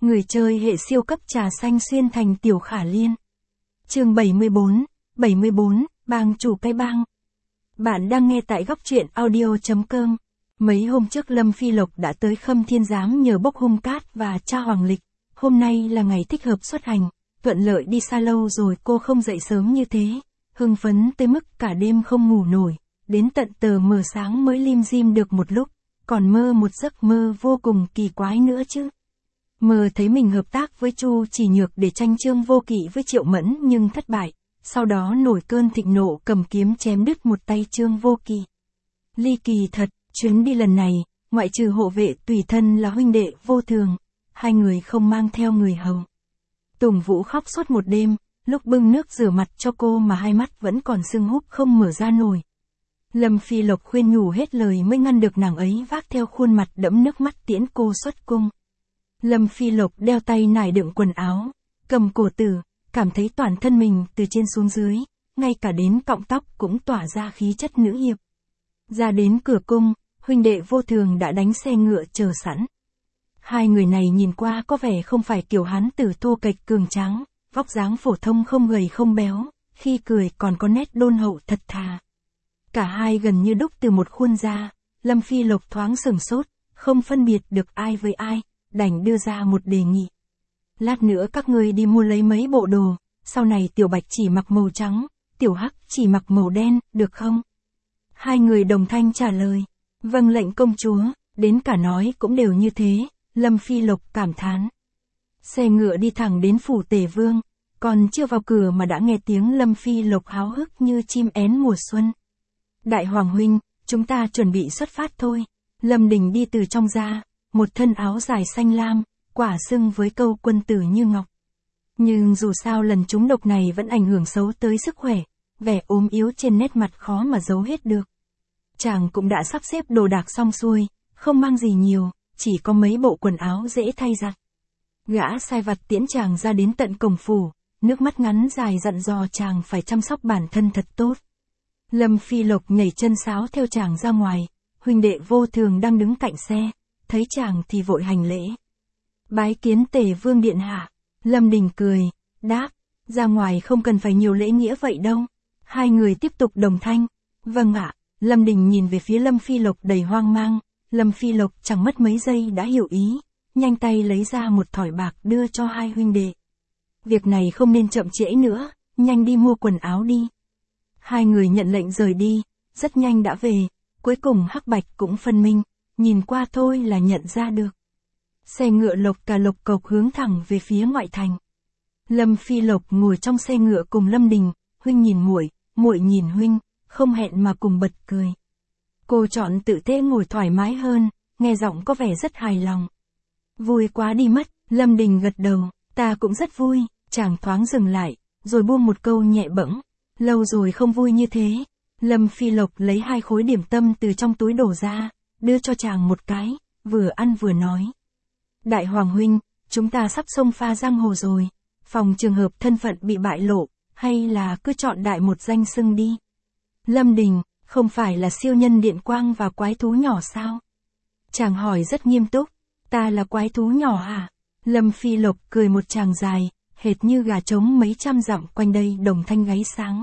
Người chơi hệ siêu cấp trà xanh xuyên thành Tiểu Khả Liên. Chương 74, bang chủ cái bang. Bạn đang nghe tại góc truyện audio.com. Mấy hôm trước Lâm Phi Lộc đã tới Khâm Thiên Giám nhờ bốc hung cát và tra hoàng lịch. Hôm nay là ngày thích hợp xuất hành, thuận lợi đi xa lâu rồi cô không dậy sớm như thế. Hưng phấn tới mức cả đêm không ngủ nổi, đến tận tờ mờ sáng mới lim dim được một lúc, còn mơ một giấc mơ vô cùng kỳ quái nữa chứ. Mơ thấy mình hợp tác với Chu Chỉ Nhược để tranh Trương Vô Kỵ với Triệu Mẫn nhưng thất bại, sau đó nổi cơn thịnh nộ cầm kiếm chém đứt một tay Trương Vô Kỵ. Ly kỳ thật, chuyến đi lần này, ngoại trừ hộ vệ tùy thân là huynh đệ Vô Thường, hai người không mang theo người hầu. Tùng Vũ khóc suốt một đêm, lúc bưng nước rửa mặt cho cô mà hai mắt vẫn còn sưng húp không mở ra nổi. Lâm Phi Lộc khuyên nhủ hết lời mới ngăn được nàng ấy vác theo khuôn mặt đẫm nước mắt tiễn cô xuất cung. Lâm Phi Lộc đeo tay nải đựng quần áo, cầm cổ tử, cảm thấy toàn thân mình từ trên xuống dưới, ngay cả đến cọng tóc cũng tỏa ra khí chất nữ hiệp. Ra đến cửa cung, huynh đệ Vô Thường đã đánh xe ngựa chờ sẵn. Hai người này nhìn qua có vẻ không phải kiểu hán tử thô kệch cường tráng, vóc dáng phổ thông không gầy không béo, khi cười còn có nét đôn hậu thật thà. Cả hai gần như đúc từ một khuôn da, Lâm Phi Lộc thoáng sửng sốt, không phân biệt được ai với ai, đành đưa ra một đề nghị. Lát nữa các ngươi đi mua lấy mấy bộ đồ, sau này Tiểu Bạch chỉ mặc màu trắng, Tiểu Hắc chỉ mặc màu đen, được không? Hai người đồng thanh trả lời, vâng lệnh công chúa, đến cả nói cũng đều như thế, Lâm Phi Lộc cảm thán. Xe ngựa đi thẳng đến phủ Tề Vương, còn chưa vào cửa mà đã nghe tiếng Lâm Phi Lộc háo hức như chim én mùa xuân. Đại Hoàng huynh, chúng ta chuẩn bị xuất phát thôi. Lâm Đình đi từ trong ra, một thân áo dài xanh lam, quả xưng với câu quân tử như ngọc. Nhưng dù sao lần trúng độc này vẫn ảnh hưởng xấu tới sức khỏe, vẻ ốm yếu trên nét mặt khó mà giấu hết được. Chàng cũng đã sắp xếp đồ đạc xong xuôi, không mang gì nhiều, chỉ có mấy bộ quần áo dễ thay giặt. Gã sai vặt tiễn chàng ra đến tận cổng phủ, nước mắt ngắn dài dặn dò chàng phải chăm sóc bản thân thật tốt. Lâm Phi Lộc nhảy chân sáo theo chàng ra ngoài, huynh đệ Vô Thường đang đứng cạnh xe, thấy chàng thì vội hành lễ. Bái kiến Tề Vương điện hạ. Lâm Đình cười, đáp, ra ngoài không cần phải nhiều lễ nghĩa vậy đâu. Hai người tiếp tục đồng thanh, vâng ạ. Lâm Đình nhìn về phía Lâm Phi Lộc đầy hoang mang, Lâm Phi Lộc chẳng mất mấy giây đã hiểu ý, nhanh tay lấy ra một thỏi bạc đưa cho hai huynh đệ. Việc này không nên chậm trễ nữa, nhanh đi mua quần áo đi. Hai người nhận lệnh rời đi, rất nhanh đã về, cuối cùng hắc bạch cũng phân minh, nhìn qua thôi là nhận ra được. Xe ngựa lộc cà lộc cộc hướng thẳng về phía ngoại thành. Lâm Phi Lộc ngồi trong xe ngựa cùng Lâm Đình, huynh nhìn muội, muội nhìn huynh, không hẹn mà cùng bật cười. Cô chọn tự thế ngồi thoải mái hơn, nghe giọng có vẻ rất hài lòng. Vui quá đi mất, Lâm Đình gật đầu, ta cũng rất vui, chàng thoáng dừng lại, rồi buông một câu nhẹ bẫng. Lâu rồi không vui như thế. Lâm Phi Lộc lấy 2 khối điểm tâm từ trong túi đổ ra, đưa cho chàng một cái, vừa ăn vừa nói. Đại Hoàng huynh, chúng ta sắp xông pha giang hồ rồi, phòng trường hợp thân phận bị bại lộ, hay là cứ chọn đại một danh xưng đi. Lâm Đình, không phải là siêu nhân điện quang và quái thú nhỏ sao? Chàng hỏi rất nghiêm túc, ta là quái thú nhỏ hả? Lâm Phi Lộc cười một tràng dài, hệt như gà trống mấy trăm dặm quanh đây đồng thanh gáy sáng.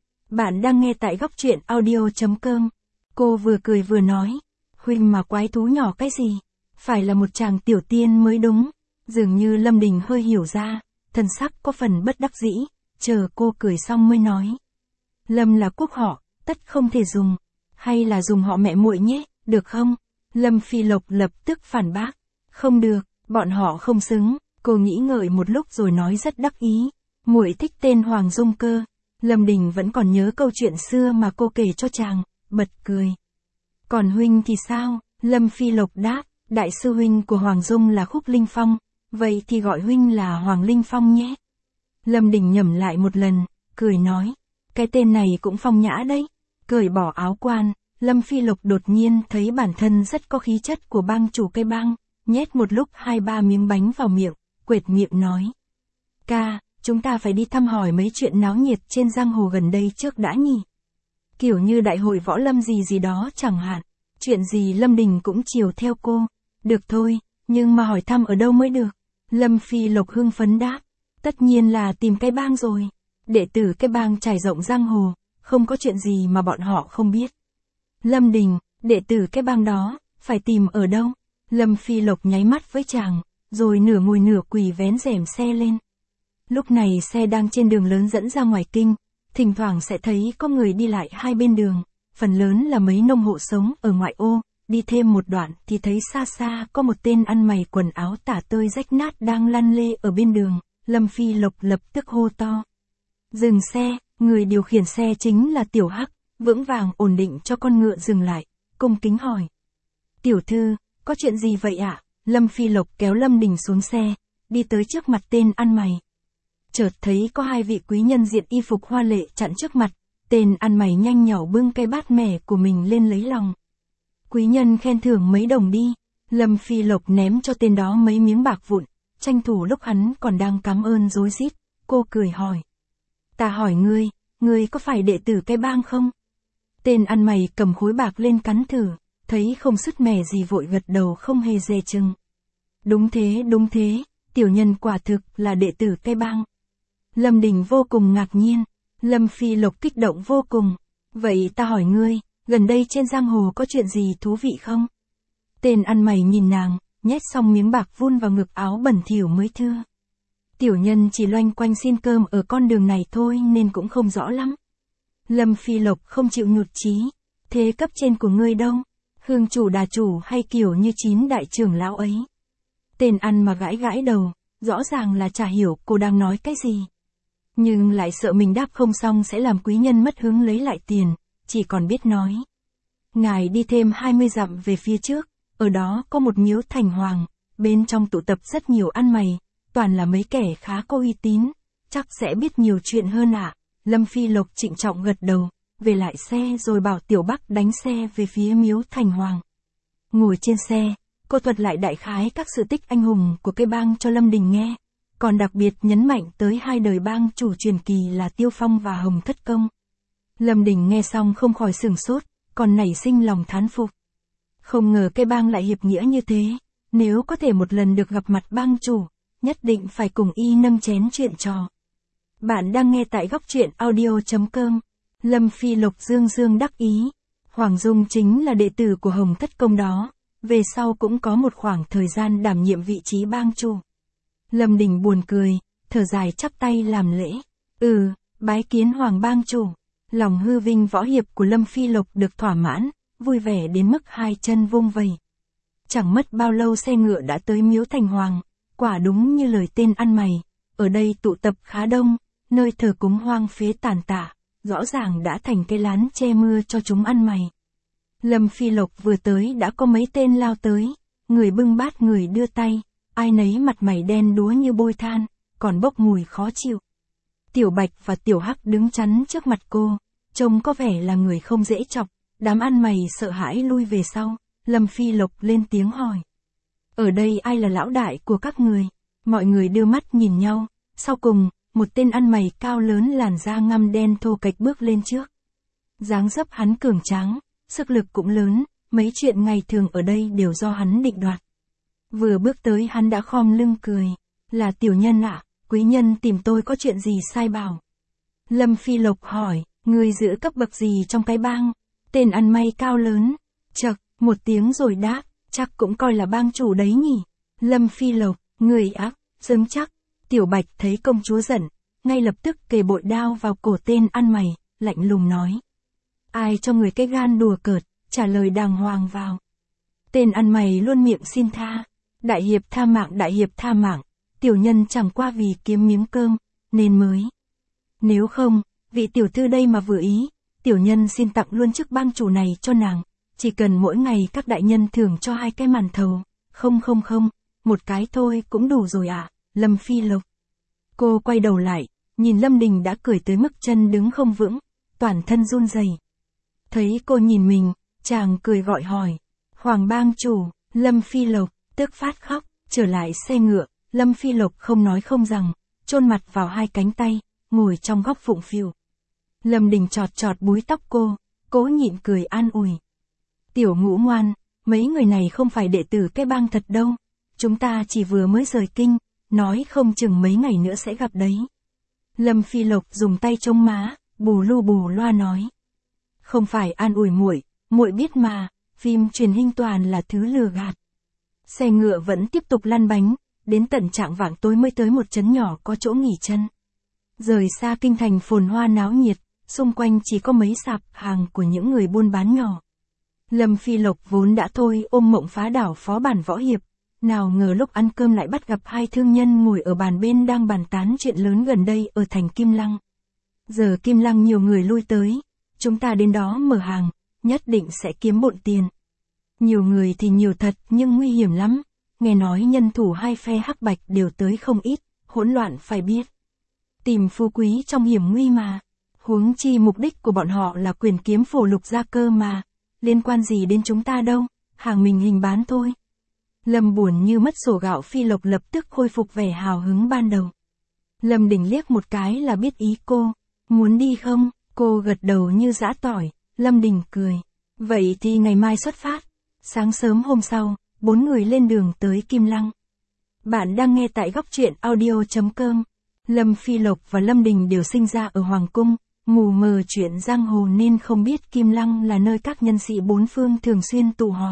Bạn đang nghe tại góc truyện audio.com. Cô vừa cười vừa nói, huynh mà quái thú nhỏ cái gì? Phải là một chàng tiểu tiên mới đúng. Dường như Lâm Đình hơi hiểu ra, thần sắc có phần bất đắc dĩ, chờ cô cười xong mới nói. Lâm là quốc họ, tất không thể dùng, hay là dùng họ mẹ muội nhé, được không? Lâm Phi Lộc lập tức phản bác, không được, bọn họ không xứng. Cô nghĩ ngợi một lúc rồi nói rất đắc ý, muội thích tên Hoàng Dung cơ. Lâm Đình vẫn còn nhớ câu chuyện xưa mà cô kể cho chàng, bật cười. Còn huynh thì sao? Lâm Phi Lộc đáp, đại sư huynh của Hoàng Dung là Khúc Linh Phong, vậy thì gọi huynh là Hoàng Linh Phong nhé. Lâm Đình nhẩm lại một lần, cười nói, cái tên này cũng phong nhã đấy. Cởi bỏ áo quan, Lâm Phi Lộc đột nhiên thấy bản thân rất có khí chất của bang chủ cây bang, nhét một lúc 2-3 miếng bánh vào miệng, quệt miệng nói. Ca, chúng ta phải đi thăm hỏi mấy chuyện náo nhiệt trên giang hồ gần đây trước đã nhỉ. Kiểu như đại hội võ lâm gì gì đó chẳng hạn. Chuyện gì Lâm Đình cũng chiều theo cô. Được thôi, nhưng mà hỏi thăm ở đâu mới được. Lâm Phi Lộc hưng phấn đáp. Tất nhiên là tìm cái bang rồi. Đệ tử cái bang trải rộng giang hồ, không có chuyện gì mà bọn họ không biết. Lâm Đình, đệ tử cái bang đó, phải tìm ở đâu? Lâm Phi Lộc nháy mắt với chàng, rồi nửa ngồi nửa quỳ vén rèm xe lên. Lúc này xe đang trên đường lớn dẫn ra ngoài kinh, thỉnh thoảng sẽ thấy có người đi lại hai bên đường, phần lớn là mấy nông hộ sống ở ngoại ô. Đi thêm một đoạn thì thấy xa xa có một tên ăn mày quần áo tả tơi rách nát đang lăn lê ở bên đường. Lâm Phi Lộc lập tức hô to. Dừng xe, người điều khiển xe chính là Tiểu Hắc, vững vàng ổn định cho con ngựa dừng lại, cung kính hỏi. Tiểu thư, có chuyện gì vậy ạ? Lâm Phi Lộc kéo Lâm Đình xuống xe, đi tới trước mặt tên ăn mày. Chợt thấy có hai vị quý nhân diện y phục hoa lệ chặn trước mặt, tên ăn mày nhanh nhỏ bưng cái bát mẻ của mình lên lấy lòng. Quý nhân khen thưởng mấy đồng đi. Lâm Phi Lộc ném cho tên đó mấy miếng bạc vụn, tranh thủ lúc hắn còn đang cảm ơn rối rít, cô cười hỏi. Ta hỏi ngươi có phải đệ tử cái bang không? Tên ăn mày cầm khối bạc lên cắn thử, thấy không sứt mẻ gì vội gật đầu không hề dè chừng. Đúng thế, tiểu nhân quả thực là đệ tử cái bang. Lâm Đình vô cùng ngạc nhiên, Lâm Phi Lộc kích động vô cùng. Vậy ta hỏi ngươi, gần đây trên giang hồ có chuyện gì thú vị không? Tên ăn mày nhìn nàng, nhét xong miếng bạc vun vào ngực áo bẩn thỉu mới thưa. Tiểu nhân chỉ loanh quanh xin cơm ở con đường này thôi nên cũng không rõ lắm. Lâm Phi Lộc không chịu nhụt chí. Thế cấp trên của ngươi đâu? Hương chủ đà chủ hay kiểu như 9 đại trưởng lão ấy? Tên ăn mà gãi gãi đầu, rõ ràng là chả hiểu cô đang nói cái gì. Nhưng lại sợ mình đáp không xong sẽ làm quý nhân mất hứng lấy lại tiền, chỉ còn biết nói. Ngài đi thêm 20 dặm về phía trước, ở đó có một miếu thành hoàng, bên trong tụ tập rất nhiều ăn mày, toàn là mấy kẻ khá có uy tín, chắc sẽ biết nhiều chuyện hơn ạ. Lâm Phi Lộc trịnh trọng gật đầu, về lại xe rồi bảo Tiểu Bắc đánh xe về phía miếu thành hoàng. Ngồi trên xe, cô thuật lại đại khái các sự tích anh hùng của cái bang cho Lâm Đình nghe, còn đặc biệt nhấn mạnh tới hai đời bang chủ truyền kỳ là Tiêu Phong và Hồng Thất Công. Lâm Đình nghe xong không khỏi sửng sốt, còn nảy sinh lòng thán phục. Không ngờ cái bang lại hiệp nghĩa như thế, nếu có thể một lần được gặp mặt bang chủ, nhất định phải cùng y nâng chén chuyện trò. Bạn đang nghe tại góc truyện audio.com. Lâm Phi Lộc dương đắc ý. Hoàng Dung chính là đệ tử của Hồng Thất Công đó, về sau cũng có một khoảng thời gian đảm nhiệm vị trí bang chủ. Lâm Đình buồn cười, thở dài chắp tay làm lễ. Bái kiến Hoàng bang chủ. Lòng hư vinh võ hiệp của Lâm Phi Lộc được thỏa mãn, vui vẻ đến mức hai chân vung vẩy. Chẳng mất bao lâu xe ngựa đã tới miếu thành hoàng, quả đúng như lời tên ăn mày, ở đây tụ tập khá đông, nơi thờ cúng hoang phế tàn tạ, rõ ràng đã thành cái lán che mưa cho chúng ăn mày. Lâm Phi Lộc vừa tới đã có mấy tên lao tới, người bưng bát người đưa tay, ai nấy mặt mày đen đúa như bôi than, còn bốc mùi khó chịu. Tiểu Bạch và Tiểu Hắc đứng chắn trước mặt cô, trông có vẻ là người không dễ chọc, đám ăn mày sợ hãi lui về sau. Lâm Phi Lộc lên tiếng hỏi. Ở đây ai là lão đại của các người? Mọi người đưa mắt nhìn nhau, sau cùng, một tên ăn mày cao lớn làn da ngăm đen thô kệch bước lên trước. Dáng dấp hắn cường tráng, sức lực cũng lớn, mấy chuyện ngày thường ở đây đều do hắn định đoạt. Vừa bước tới hắn đã khom lưng cười. Là tiểu nhân ạ, quý nhân tìm tôi có chuyện gì sai bảo? Lâm Phi Lộc hỏi, người giữ cấp bậc gì trong cái bang? Tên ăn mày cao lớn, chậc, một tiếng rồi đáp, chắc cũng coi là bang chủ đấy nhỉ. Lâm Phi Lộc, người ác, dâng chắc. Tiểu Bạch thấy công chúa giận, ngay lập tức kề bội đao vào cổ tên ăn mày, lạnh lùng nói. Ai cho người cái gan đùa cợt, trả lời đàng hoàng vào. Tên ăn mày luôn miệng xin tha. Đại hiệp tha mạng, tiểu nhân chẳng qua vì kiếm miếng cơm, nên mới. Nếu không, vị tiểu thư đây mà vừa ý, tiểu nhân xin tặng luôn chức bang chủ này cho nàng. Chỉ cần mỗi ngày các đại nhân thưởng cho 2 cái màn thầu. Không, một cái thôi cũng đủ rồi ạ. Lâm Phi Lộc. Cô quay đầu lại, nhìn Lâm Đình đã cười tới mức chân đứng không vững, toàn thân run rẩy. Thấy cô nhìn mình, chàng cười gọi hỏi. Hoàng bang chủ. Lâm Phi Lộc tức phát khóc. Trở lại xe ngựa, Lâm Phi Lộc không nói không rằng, chôn mặt vào 2 cánh tay, ngồi trong góc phụng phịu. Lâm Đình chọt búi tóc cô, cố nhịn cười an ủi. Tiểu Ngũ ngoan, mấy người này không phải đệ tử cái bang thật đâu. Chúng ta chỉ vừa mới rời kinh, nói không chừng mấy ngày nữa sẽ gặp đấy. Lâm Phi Lộc dùng tay chống má, bù lu bù loa nói. Không phải an ủi muội, muội biết mà, phim truyền hình toàn là thứ lừa gạt. Xe ngựa vẫn tiếp tục lăn bánh, đến tận chạng vạng tối mới tới một trấn nhỏ có chỗ nghỉ chân. Rời xa kinh thành phồn hoa náo nhiệt, xung quanh chỉ có mấy sạp hàng của những người buôn bán nhỏ. Lâm Phi Lộc vốn đã thôi ôm mộng phá đảo phó bản võ hiệp, nào ngờ lúc ăn cơm lại bắt gặp hai thương nhân ngồi ở bàn bên đang bàn tán chuyện lớn gần đây ở thành Kim Lăng. Giờ Kim Lăng nhiều người lui tới, chúng ta đến đó mở hàng, nhất định sẽ kiếm bộn tiền. Nhiều người thì nhiều thật nhưng nguy hiểm lắm, nghe nói nhân thủ hai phe hắc bạch đều tới không ít, hỗn loạn phải biết. Tìm phú quý trong hiểm nguy mà, huống chi mục đích của bọn họ là quyền kiếm phổ lục gia cơ mà, liên quan gì đến chúng ta đâu, hàng mình hình bán thôi. Lâm buồn như mất sổ gạo Phi Lộc lập tức khôi phục vẻ hào hứng ban đầu. Lâm Đình liếc một cái là biết ý cô, muốn đi không, cô gật đầu như giã tỏi, Lâm Đình cười, vậy thì ngày mai xuất phát. Sáng sớm hôm sau, 4 người lên đường tới Kim Lăng. Bạn đang nghe tại góc truyện audio.com. Lâm Phi Lộc và Lâm Đình đều sinh ra ở Hoàng Cung, mù mờ chuyện giang hồ nên không biết Kim Lăng là nơi các nhân sĩ bốn phương thường xuyên tụ họp.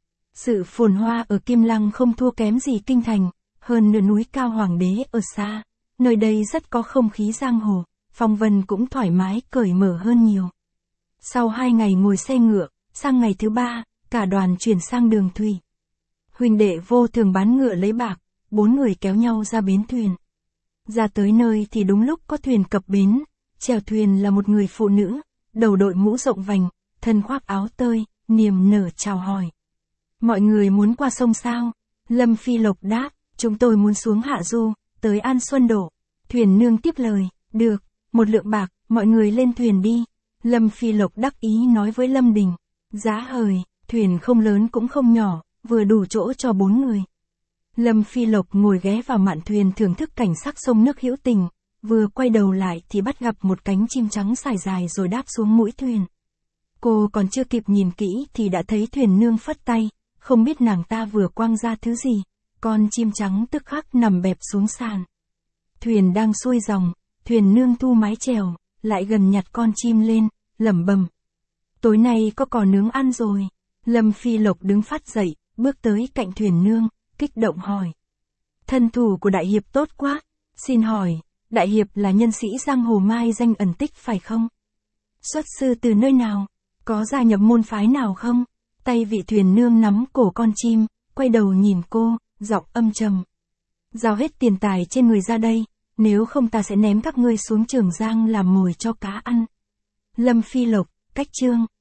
Sự phồn hoa ở Kim Lăng không thua kém gì kinh thành, hơn nửa núi cao hoàng đế ở xa, nơi đây rất có không khí giang hồ, phong vân cũng thoải mái cởi mở hơn nhiều. Sau 2 ngày ngồi xe ngựa, sang ngày thứ 3, cả đoàn chuyển sang đường thủy. Huynh đệ Vô Thường bán ngựa lấy bạc, 4 người kéo nhau ra bến thuyền. Ra tới nơi thì đúng lúc có thuyền cập bến, chèo thuyền là một người phụ nữ, đầu đội mũ rộng vành, thân khoác áo tơi, niềm nở chào hỏi. Mọi người muốn qua sông sao? Lâm Phi Lộc đáp, chúng tôi muốn xuống hạ du, tới An Xuân Đổ. Thuyền nương tiếp lời, được, 1 lượng bạc, mọi người lên thuyền đi. Lâm Phi Lộc đắc ý nói với Lâm Đình, giá hời, thuyền không lớn cũng không nhỏ, vừa đủ chỗ cho 4 người. Lâm Phi Lộc ngồi ghé vào mạn thuyền thưởng thức cảnh sắc sông nước hữu tình, vừa quay đầu lại thì bắt gặp một cánh chim trắng sải dài rồi đáp xuống mũi thuyền. Cô còn chưa kịp nhìn kỹ thì đã thấy thuyền nương phất tay, không biết nàng ta vừa quăng ra thứ gì, con chim trắng tức khắc nằm bẹp xuống sàn. Thuyền đang xuôi dòng, thuyền nương thu mái chèo, lại gần nhặt con chim lên, lẩm bẩm. Tối nay có cò nướng ăn rồi. Lâm Phi Lộc đứng phát dậy, bước tới cạnh thuyền nương, kích động hỏi. Thân thủ của đại hiệp tốt quá, xin hỏi, đại hiệp là nhân sĩ giang hồ mai danh ẩn tích phải không? Xuất sư từ nơi nào? Có gia nhập môn phái nào không? Tay vị thuyền nương nắm cổ con chim, quay đầu nhìn cô, giọng âm trầm. Giao hết tiền tài trên người ra đây, nếu không ta sẽ ném các ngươi xuống Trường Giang làm mồi cho cá ăn. Lâm Phi Lộc, cách chương.